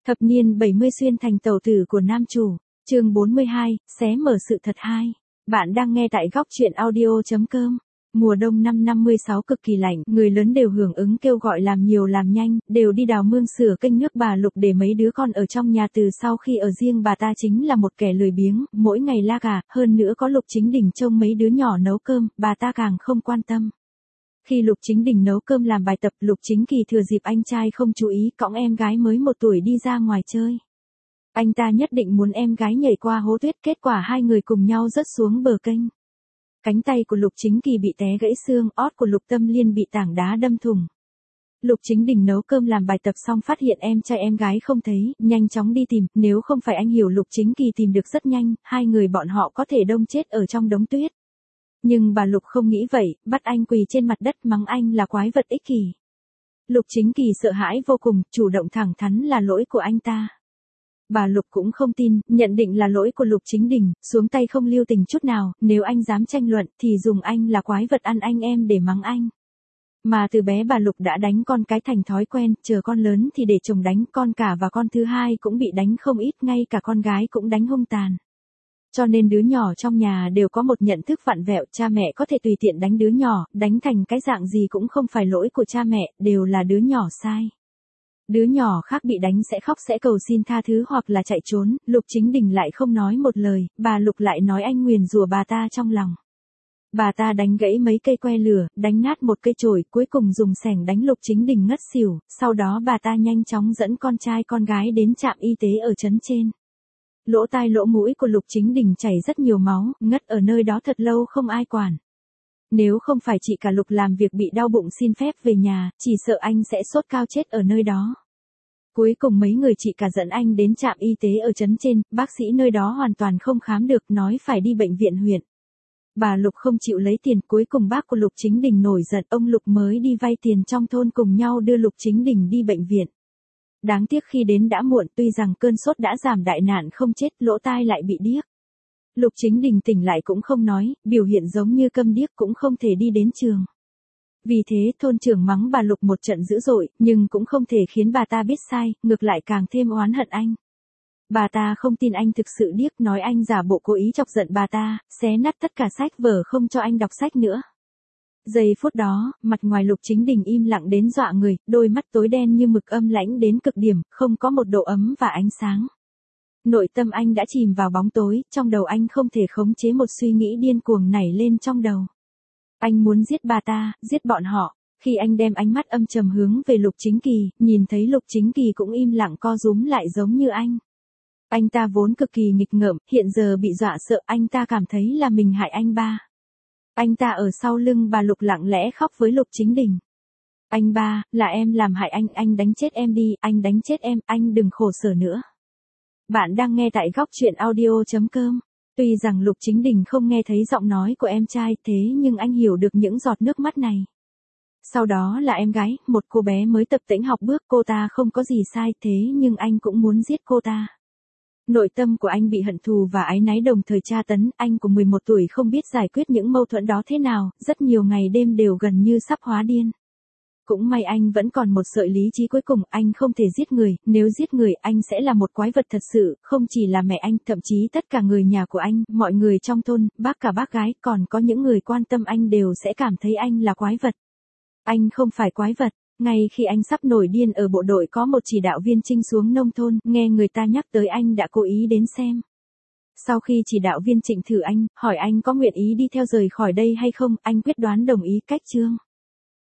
Thập niên 70 xuyên thành tẩu tử của nam chủ. Chương 42, xé mở sự thật 2. Bạn đang nghe tại góc truyện audio.com. Mùa đông năm 56 cực kỳ lạnh, người lớn đều hưởng ứng kêu gọi làm nhiều làm nhanh, đều đi đào mương sửa kênh nước bà Lục để mấy đứa con ở trong nhà từ sau khi ở riêng bà ta chính là một kẻ lười biếng, mỗi ngày la gà, hơn nữa có Lục Chính Đình trông mấy đứa nhỏ nấu cơm, bà ta càng không quan tâm. Khi Lục Chính Đình nấu cơm làm bài tập, Lục Chính Kỳ thừa dịp anh trai không chú ý cõng em gái mới 1 tuổi đi ra ngoài chơi. Anh ta nhất định muốn em gái nhảy qua hố tuyết, kết quả hai người cùng nhau rớt xuống bờ kênh. Cánh tay của Lục Chính Kỳ bị té gãy xương, ót của Lục Tâm Liên bị tảng đá đâm thủng. Lục Chính Đình nấu cơm làm bài tập xong phát hiện em trai em gái không thấy, nhanh chóng đi tìm, nếu không phải anh hiểu Lục Chính Kỳ tìm được rất nhanh, hai người bọn họ có thể đông chết ở trong đống tuyết. Nhưng bà Lục không nghĩ vậy, bắt anh quỳ trên mặt đất mắng anh là quái vật ích kỷ. Lục Chính Kỳ sợ hãi vô cùng, chủ động thẳng thắn là lỗi của anh ta. Bà Lục cũng không tin, nhận định là lỗi của Lục Chính Đình, xuống tay không lưu tình chút nào, nếu anh dám tranh luận thì dùng anh là quái vật ăn anh em để mắng anh. Mà từ bé bà Lục đã đánh con cái thành thói quen, chờ con lớn thì để chồng đánh, con cả và con thứ hai cũng bị đánh không ít, ngay cả con gái cũng đánh hung tàn. Cho nên đứa nhỏ trong nhà đều có một nhận thức vặn vẹo, cha mẹ có thể tùy tiện đánh đứa nhỏ, đánh thành cái dạng gì cũng không phải lỗi của cha mẹ, đều là đứa nhỏ sai. Đứa nhỏ khác bị đánh sẽ khóc sẽ cầu xin tha thứ hoặc là chạy trốn, Lục Chính Đình lại không nói một lời, bà Lục lại nói anh nguyền rủa bà ta trong lòng. Bà ta đánh gãy mấy cây que lửa, đánh nát một cây chổi, cuối cùng dùng xẻng đánh Lục Chính Đình ngất xỉu, sau đó bà ta nhanh chóng dẫn con trai con gái đến trạm y tế ở trấn trên. Lỗ tai lỗ mũi của Lục Chính Đình chảy rất nhiều máu, ngất ở nơi đó thật lâu không ai quản. Nếu không phải chị cả Lục làm việc bị đau bụng xin phép về nhà, chỉ sợ anh sẽ sốt cao chết ở nơi đó. Cuối cùng mấy người chị cả dẫn anh đến trạm y tế ở trấn trên, bác sĩ nơi đó hoàn toàn không khám được, nói phải đi bệnh viện huyện. Bà Lục không chịu lấy tiền, cuối cùng bác của Lục Chính Đình nổi giận, ông Lục mới đi vay tiền trong thôn cùng nhau đưa Lục Chính Đình đi bệnh viện. Đáng tiếc khi đến đã muộn, tuy rằng cơn sốt đã giảm đại nạn không chết, lỗ tai lại bị điếc. Lục Chính Đình tỉnh lại cũng không nói, biểu hiện giống như câm điếc cũng không thể đi đến trường. Vì thế thôn trưởng mắng bà Lục một trận dữ dội, nhưng cũng không thể khiến bà ta biết sai, ngược lại càng thêm oán hận anh. Bà ta không tin anh thực sự điếc, nói anh giả bộ cố ý chọc giận bà ta, xé nát tất cả sách vở không cho anh đọc sách nữa. Giây phút đó, mặt ngoài Lục Chính Đình im lặng đến dọa người, đôi mắt tối đen như mực âm lãnh đến cực điểm, không có một độ ấm và ánh sáng. Nội tâm anh đã chìm vào bóng tối, trong đầu anh không thể khống chế một suy nghĩ điên cuồng nảy lên trong đầu. Anh muốn giết bà ta, giết bọn họ. Khi anh đem ánh mắt âm trầm hướng về Lục Chính Kỳ, nhìn thấy Lục Chính Kỳ cũng im lặng co rúm lại giống như anh. Anh ta vốn cực kỳ nghịch ngợm, hiện giờ bị dọa sợ, anh ta cảm thấy là mình hại anh ba. Anh ta ở sau lưng bà Lục lặng lẽ khóc với Lục Chính Đình. Anh ba, là em làm hại anh đánh chết em đi, anh đánh chết em, anh đừng khổ sở nữa. Bạn đang nghe tại góc truyện audio.com. Tuy rằng Lục Chính Đình không nghe thấy giọng nói của em trai, thế nhưng anh hiểu được những giọt nước mắt này. Sau đó là em gái, một cô bé mới tập tễnh học bước, cô ta không có gì sai, thế nhưng anh cũng muốn giết cô ta. Nội tâm của anh bị hận thù và áy náy đồng thời tra tấn, anh của 11 tuổi không biết giải quyết những mâu thuẫn đó thế nào, rất nhiều ngày đêm đều gần như sắp hóa điên. Cũng may anh vẫn còn một sợi lý trí cuối cùng, anh không thể giết người, nếu giết người anh sẽ là một quái vật thật sự, không chỉ là mẹ anh, thậm chí tất cả người nhà của anh, mọi người trong thôn, cả bác gái, còn có những người quan tâm anh đều sẽ cảm thấy anh là quái vật. Anh không phải quái vật. Ngay khi anh sắp nổi điên ở bộ đội có một chỉ đạo viên Trinh xuống nông thôn, nghe người ta nhắc tới anh đã cố ý đến xem. Sau khi chỉ đạo viên Trịnh thử anh, hỏi anh có nguyện ý đi theo rời khỏi đây hay không, anh quyết đoán đồng ý cách chương.